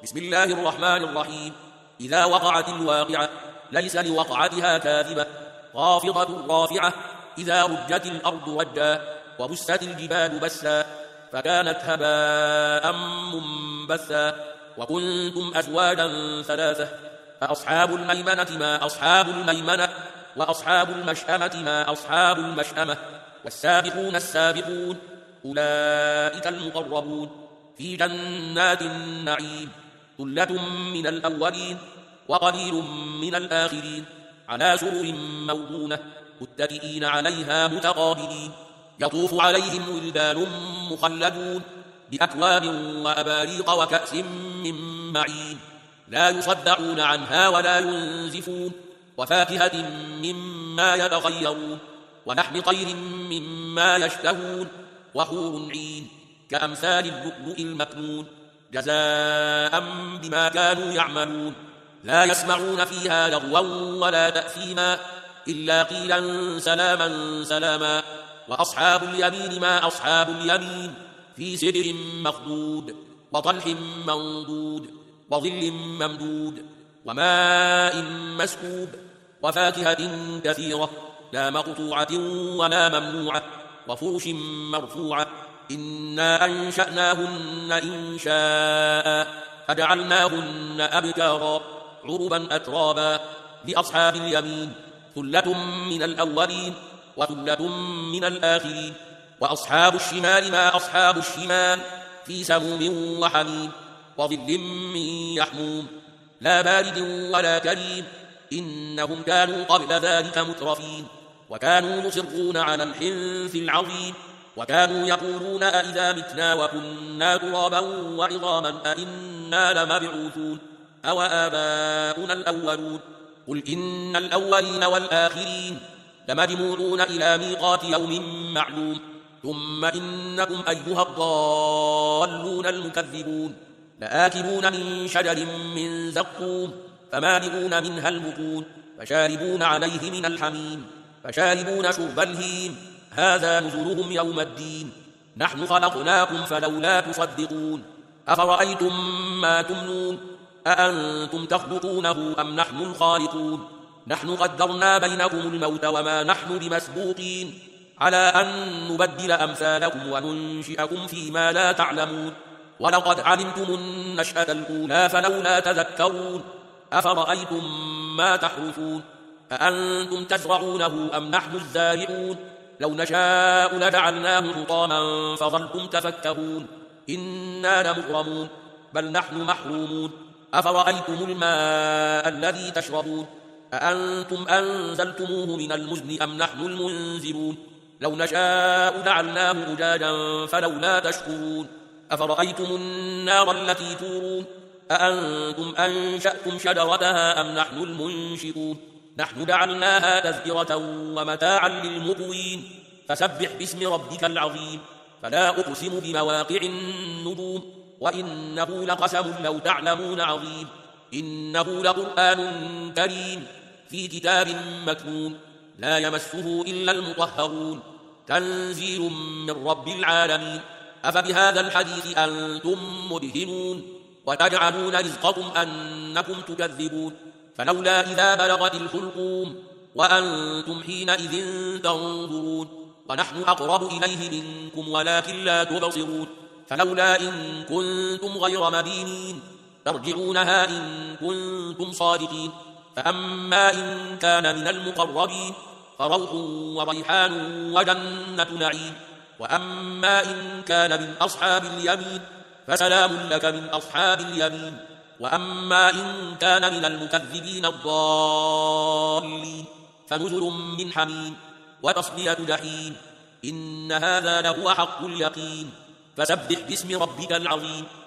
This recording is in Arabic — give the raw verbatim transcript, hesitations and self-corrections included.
بسم الله الرحمن الرحيم. إذا وقعت الواقعة ليس لوقعتها كاذبة خافضة رافعة إذا رجت الأرض رجا وبست الجبال بسا فكانت هباء منبثا وكنتم أزواجا ثلاثة فأصحاب الميمنة ما أصحاب الميمنة وأصحاب المشأمة ما أصحاب المشأمة والسابقون السابقون أولئك المقربون في جنات النعيم ثلة من الأولين وقليل من الآخرين على سرر موضونة متكئين عليها متقابلين يطوف عليهم ولدان مخلدون بأكواب وأباريق وكأس من معين لا يصدعون عنها ولا ينزفون وفاكهة مما يتخيرون ولحم طير مما يشتهون وحور عين كأمثال اللؤلؤ المكنون جزاء بما كانوا يعملون لا يسمعون فيها لغوا ولا تأثيما إلا قيلا سلاما سلاما وأصحاب اليمين ما أصحاب اليمين في سدر مخضود وطلح منضود وظل ممدود وماء مسكوب وفاكهة كثيرة لا مقطوعة ولا ممنوعة وفرش مرفوعة إنا أنشأناهن إن شاء فجعلناهن أبكارا عربا أترابا لأصحاب اليمين ثلة من الأولين وثلة من الآخرين وأصحاب الشمال ما أصحاب الشمال في سموم وحميم وظل من يحموم لا بارد ولا كريم إنهم كانوا قبل ذلك مترفين وكانوا يصرون على الحنث العظيم وكانوا يقولون أئذا متنا وكنا ترابا وعظاما أئنا لمبعوثون أو آباؤنا الأولون قل إن الأولين والآخرين لمجموعون إلى ميقات يوم معلوم ثم إنكم أيها الضالون المكذبون لآكلون من شجر من زقوم فمالئون منها البطون فشاربون عليه من الحميم فشاربون شرب الهيم هذا نزلهم يوم الدين نحن خلقناكم فلولا تصدقون أفرأيتم ما تمنون أأنتم تخلقونه أم نحن الخالقون نحن قدرنا بينكم الموت وما نحن بمسبوقين على أن نبدل أمثالكم وننشئكم فيما لا تعلمون ولقد علمتم النشأة الأولى فلولا تذكرون أفرأيتم ما تحرثون أأنتم تزرعونه أم نحن الزارعون لو نشاء لجعلناه حطاما فظلتم تفكهون إنا لمغرمون بل نحن محرومون أفرأيتم الماء الذي تشربون أأنتم أنزلتموه من المزن أم نحن المنزلون لو نشاء جعلناه أجاجا فلولا تشكرون أفرأيتم النار التي تورون أأنتم أنشأتم شجرتها أم نحن المنشئون نحن جعلناها تذكرة ومتاعا للمقوين فسبح باسم ربك العظيم فلا أقسم بمواقع النجوم وإنه لقسم لو تعلمون عظيم إنه لقرآن كريم في كتاب مكنون لا يمسه إلا المطهرون تنزيل من رب العالمين أفبهذا الحديث أنتم مدهنون وتجعلون رزقكم أنكم تكذبون فلولا إذا بلغت الحلقوم وأنتم حينئذ تنظرون ونحن أقرب إليه منكم ولكن لا تبصرون فلولا إن كنتم غير مدينين ترجعونها إن كنتم صادقين فأما إن كان من المقربين فروح وريحان وجنة نعيم وأما إن كان من أصحاب اليمين فسلام لك من أصحاب اليمين وأما إن كان من المكذبين الضالين فنزل من حميم وتصلية جحيم إن هذا لهو حق اليقين فسبح باسم ربك العظيم